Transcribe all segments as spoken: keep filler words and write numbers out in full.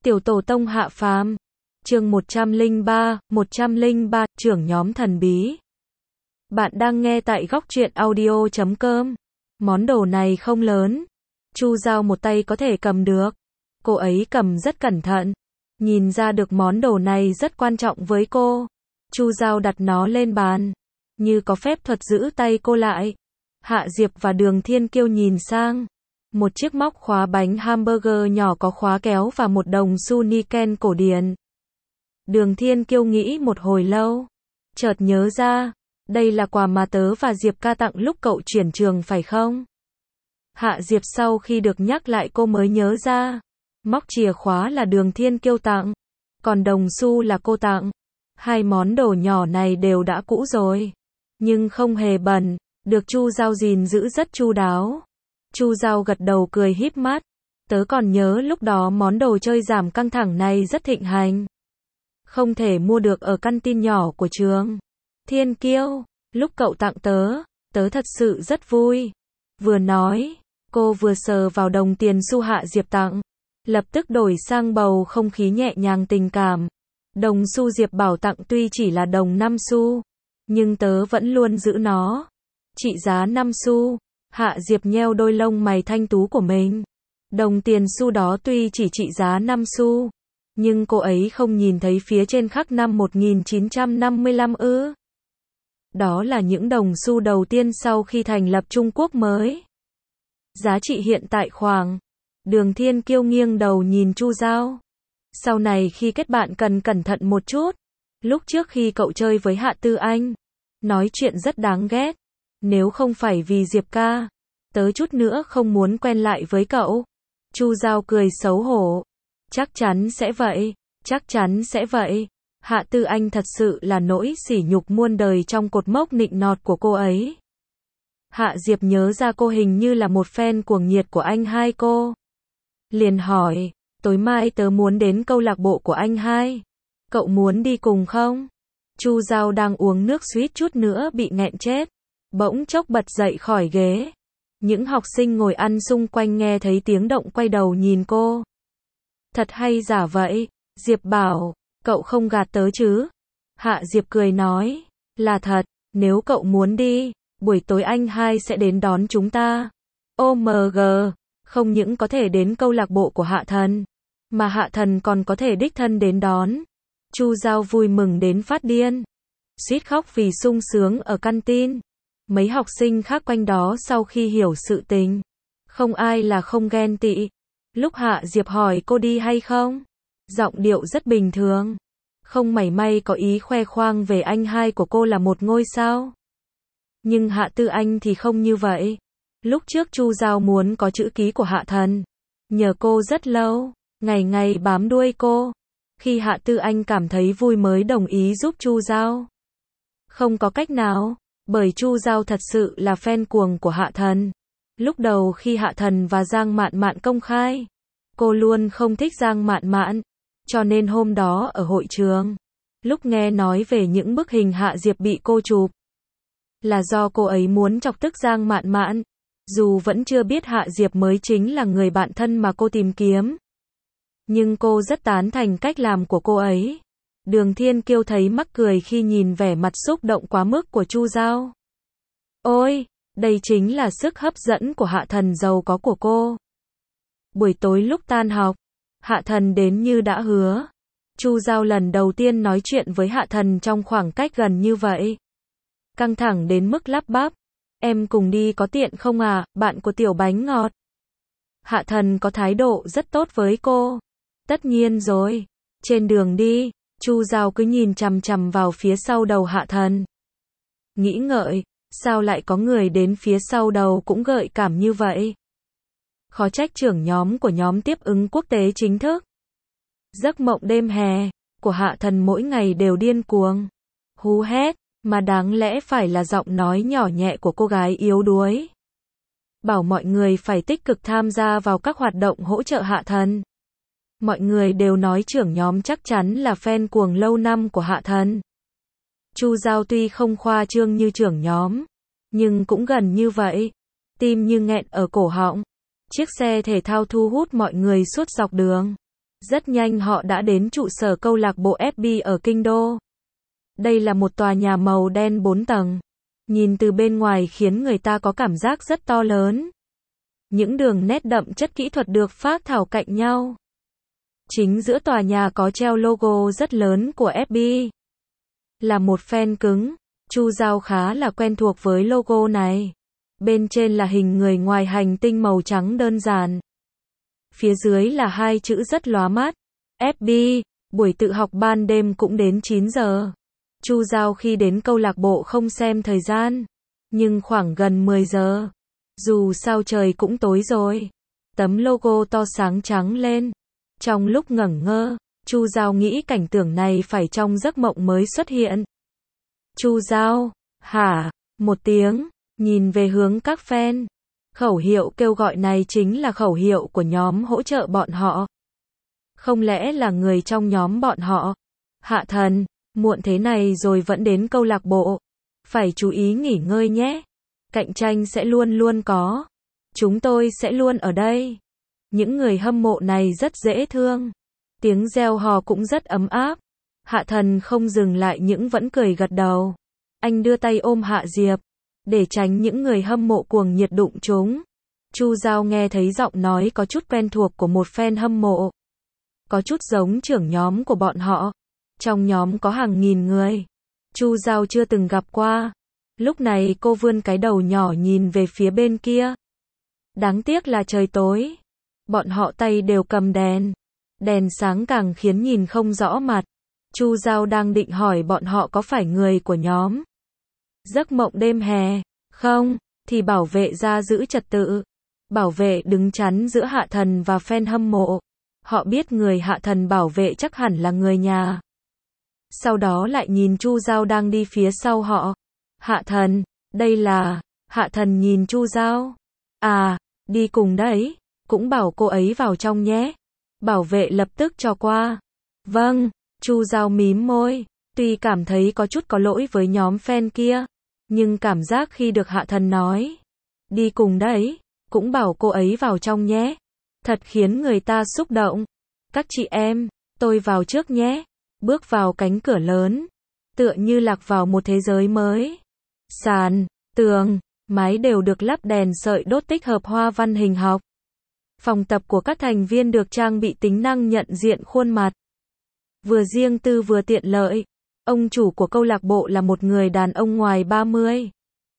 Tiểu tổ tông hạ phàm. Chương một trăm lẻ ba, một trăm lẻ ba, trưởng nhóm thần bí. Bạn đang nghe tại góc truyện audio chấm com. Món đồ này không lớn. Chu Giao một tay có thể cầm được. Cô ấy cầm rất cẩn thận. Nhìn ra được món đồ này rất quan trọng với cô. Chu Giao đặt nó lên bàn. Như có phép thuật giữ tay cô lại. Hạ Diệp và Đường Thiên Kiêu nhìn sang. Một chiếc móc khóa bánh hamburger nhỏ có khóa kéo và một đồng xu niken cổ điển. Đường Thiên Kiêu nghĩ một hồi lâu. Chợt nhớ ra. Đây là quà mà tớ và Diệp ca tặng lúc cậu chuyển trường phải không? Hạ Diệp sau khi được nhắc lại cô mới nhớ ra. Móc chìa khóa là Đường Thiên Kiêu tặng. Còn đồng xu là cô tặng. Hai món đồ nhỏ này đều đã cũ rồi. Nhưng không hề bẩn. Được Chu Giao gìn giữ rất chu đáo. Chu Giao gật đầu cười híp mắt. Tớ còn nhớ lúc đó món đồ chơi giảm căng thẳng này rất thịnh hành. Không thể mua được ở căn tin nhỏ của trường. Thiên Kiêu, lúc cậu tặng tớ, tớ thật sự rất vui. Vừa nói, cô vừa sờ vào đồng tiền xu Hạ Diệp tặng. Lập tức đổi sang bầu không khí nhẹ nhàng tình cảm. Đồng xu Diệp bảo tặng tuy chỉ là đồng năm xu, nhưng tớ vẫn luôn giữ nó. Trị giá năm xu. Hạ Diệp nheo đôi lông mày thanh tú của mình. Đồng tiền xu đó tuy chỉ trị giá năm xu, nhưng cô ấy không nhìn thấy phía trên khắc năm một nghìn chín trăm năm mươi lăm ư. Đó là những đồng xu đầu tiên sau khi thành lập Trung Quốc mới. Giá trị hiện tại khoảng. Đường Thiên Kiêu nghiêng đầu nhìn Chu Giao. Sau này khi kết bạn cần cẩn thận một chút. Lúc trước khi cậu chơi với Hạ Tư Anh, nói chuyện rất đáng ghét. Nếu không phải vì Diệp ca, tớ chút nữa không muốn quen lại với cậu. Chu Giao cười xấu hổ. Chắc chắn sẽ vậy, chắc chắn sẽ vậy. Hạ Tư Anh thật sự là nỗi sỉ nhục muôn đời trong cột mốc nịnh nọt của cô ấy. Hạ Diệp nhớ ra cô hình như là một fan cuồng nhiệt của anh hai cô. Liền hỏi, tối mai tớ muốn đến câu lạc bộ của anh hai. Cậu muốn đi cùng không? Chu Giao đang uống nước suýt chút nữa bị nghẹn chết. Bỗng chốc bật dậy khỏi ghế. Những học sinh ngồi ăn xung quanh nghe thấy tiếng động quay đầu nhìn cô. Thật hay giả vậy? Diệp bảo, cậu không gạt tớ chứ? Hạ Diệp cười nói, là thật, nếu cậu muốn đi, buổi tối anh hai sẽ đến đón chúng ta. ô em giê, không những có thể đến câu lạc bộ của Hạ Thần, mà Hạ Thần còn có thể đích thân đến đón. Chu Giao vui mừng đến phát điên. Suýt khóc vì sung sướng ở căn tin. Mấy học sinh khác quanh đó sau khi hiểu sự tình, không ai là không ghen tị. Lúc Hạ Diệp hỏi cô đi hay không, giọng điệu rất bình thường, không mảy may có ý khoe khoang về anh hai của cô là một ngôi sao. Nhưng Hạ Tư Anh thì không như vậy. Lúc trước Chu Giao muốn có chữ ký của Hạ Thần, nhờ cô rất lâu, ngày ngày bám đuôi cô. Khi Hạ Tư Anh cảm thấy vui mới đồng ý giúp Chu Giao. Không có cách nào. Bởi Chu Giao thật sự là fan cuồng của Hạ Thần. Lúc đầu khi Hạ Thần và Giang Mạn Mạn công khai, cô luôn không thích Giang Mạn Mạn. Cho nên hôm đó ở hội trường, lúc nghe nói về những bức hình Hạ Diệp bị cô chụp, là do cô ấy muốn chọc tức Giang Mạn Mạn. Dù vẫn chưa biết Hạ Diệp mới chính là người bạn thân mà cô tìm kiếm, nhưng cô rất tán thành cách làm của cô ấy. Đường Thiên Kiêu thấy mắc cười khi nhìn vẻ mặt xúc động quá mức của Chu Giao. Ôi, đây chính là sức hấp dẫn của Hạ Thần giàu có của cô. Buổi tối lúc tan học, Hạ Thần đến như đã hứa. Chu Giao lần đầu tiên nói chuyện với Hạ Thần trong khoảng cách gần như vậy. Căng thẳng đến mức lắp bắp. Em cùng đi có tiện không à, bạn của Tiểu Bánh Ngọt. Hạ Thần có thái độ rất tốt với cô. Tất nhiên rồi. Trên đường đi, Chu Giao cứ nhìn chằm chằm vào phía sau đầu Hạ Thần. Nghĩ ngợi, sao lại có người đến phía sau đầu cũng gợi cảm như vậy? Khó trách trưởng nhóm của nhóm tiếp ứng quốc tế chính thức. Giấc mộng đêm hè của Hạ Thần mỗi ngày đều điên cuồng. Hú hét, mà đáng lẽ phải là giọng nói nhỏ nhẹ của cô gái yếu đuối. Bảo mọi người phải tích cực tham gia vào các hoạt động hỗ trợ Hạ Thần. Mọi người đều nói trưởng nhóm chắc chắn là fan cuồng lâu năm của Hạ Thần. Chu Giao tuy không khoa trương như trưởng nhóm, nhưng cũng gần như vậy. Tim như nghẹn ở cổ họng. Chiếc xe thể thao thu hút mọi người suốt dọc đường. Rất nhanh họ đã đến trụ sở câu lạc bộ ép bê ở Kinh Đô. Đây là một tòa nhà màu đen bốn tầng. Nhìn từ bên ngoài khiến người ta có cảm giác rất to lớn. Những đường nét đậm chất kỹ thuật được phác thảo cạnh nhau. Chính giữa tòa nhà có treo logo rất lớn của ép bê. Là một fan cứng, Chu Giao khá là quen thuộc với logo này. Bên trên là hình người ngoài hành tinh màu trắng đơn giản. Phía dưới là hai chữ rất lóa mắt. ép bê, buổi tự học ban đêm cũng đến chín giờ. Chu Giao khi đến câu lạc bộ không xem thời gian. Nhưng khoảng gần mười giờ. Dù sao trời cũng tối rồi. Tấm logo to sáng trắng lên. Trong lúc ngẩn ngơ, Chu Giao nghĩ cảnh tượng này phải trong giấc mộng mới xuất hiện. Chu Giao, hả? Một tiếng, nhìn về hướng các fan. Khẩu hiệu kêu gọi này chính là khẩu hiệu của nhóm hỗ trợ bọn họ. Không lẽ là người trong nhóm bọn họ? Hạ Thần, muộn thế này rồi vẫn đến câu lạc bộ. Phải chú ý nghỉ ngơi nhé. Cạnh tranh sẽ luôn luôn có. Chúng tôi sẽ luôn ở đây. Những người hâm mộ này rất dễ thương. Tiếng reo hò cũng rất ấm áp. Hạ Thần không dừng lại nhưng vẫn cười gật đầu. Anh đưa tay ôm Hạ Diệp. Để tránh những người hâm mộ cuồng nhiệt đụng chúng. Chu Giao nghe thấy giọng nói có chút quen thuộc của một fan hâm mộ. Có chút giống trưởng nhóm của bọn họ. Trong nhóm có hàng nghìn người. Chu Giao chưa từng gặp qua. Lúc này cô vươn cái đầu nhỏ nhìn về phía bên kia. Đáng tiếc là trời tối. Bọn họ tay đều cầm đèn. Đèn sáng càng khiến nhìn không rõ mặt. Chu Giao đang định hỏi bọn họ có phải người của nhóm Giấc mộng đêm hè, không, thì bảo vệ ra giữ trật tự. Bảo vệ đứng chắn giữa Hạ Thần và fan hâm mộ. Họ biết người Hạ Thần bảo vệ chắc hẳn là người nhà. Sau đó lại nhìn Chu Giao đang đi phía sau họ. Hạ Thần, đây là... Hạ Thần nhìn Chu Giao. À, đi cùng đấy. Cũng bảo cô ấy vào trong nhé. Bảo vệ lập tức cho qua. Vâng, Chu Giao mím môi. Tuy cảm thấy có chút có lỗi với nhóm fan kia. Nhưng cảm giác khi được Hạ Thần nói. Đi cùng đấy. Cũng bảo cô ấy vào trong nhé. Thật khiến người ta xúc động. Các chị em, tôi vào trước nhé. Bước vào cánh cửa lớn. Tựa như lạc vào một thế giới mới. Sàn, tường, mái đều được lắp đèn sợi đốt tích hợp hoa văn hình học. Phòng tập của các thành viên được trang bị tính năng nhận diện khuôn mặt. Vừa riêng tư vừa tiện lợi. Ông chủ của câu lạc bộ là một người đàn ông ngoài ba mươi.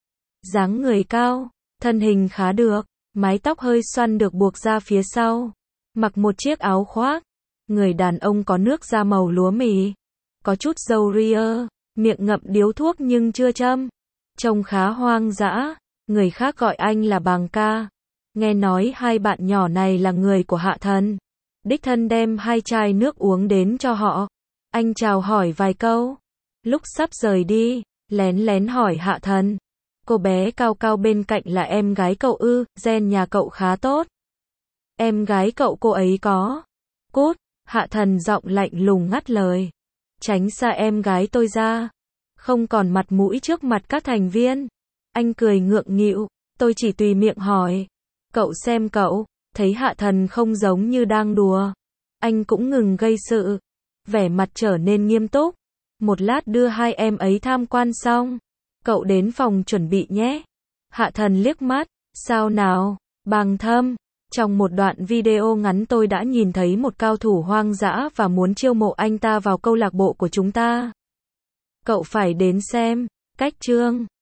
Dáng người cao, thân hình khá được, mái tóc hơi xoăn được buộc ra phía sau. Mặc một chiếc áo khoác. Người đàn ông có nước da màu lúa mì. Có chút râu ria, miệng ngậm điếu thuốc nhưng chưa châm. Trông khá hoang dã. Người khác gọi anh là Bàng ca. Nghe nói hai bạn nhỏ này là người của Hạ Thần. Đích thân đem hai chai nước uống đến cho họ. Anh chào hỏi vài câu. Lúc sắp rời đi, lén lén hỏi Hạ Thần. Cô bé cao cao bên cạnh là em gái cậu ư? Gen nhà cậu khá tốt. Em gái cậu cô ấy có. Cút, Hạ Thần giọng lạnh lùng ngắt lời. Tránh xa em gái tôi ra. Không còn mặt mũi trước mặt các thành viên. Anh cười ngượng nghịu. Tôi chỉ tùy miệng hỏi. Cậu xem cậu, thấy Hạ Thần không giống như đang đùa. Anh cũng ngừng gây sự. Vẻ mặt trở nên nghiêm túc. Một lát đưa hai em ấy tham quan xong. Cậu đến phòng chuẩn bị nhé. Hạ Thần liếc mắt. Sao nào, Bàng Thâm. Trong một đoạn video ngắn tôi đã nhìn thấy một cao thủ hoang dã và muốn chiêu mộ anh ta vào câu lạc bộ của chúng ta. Cậu phải đến xem. Cách chương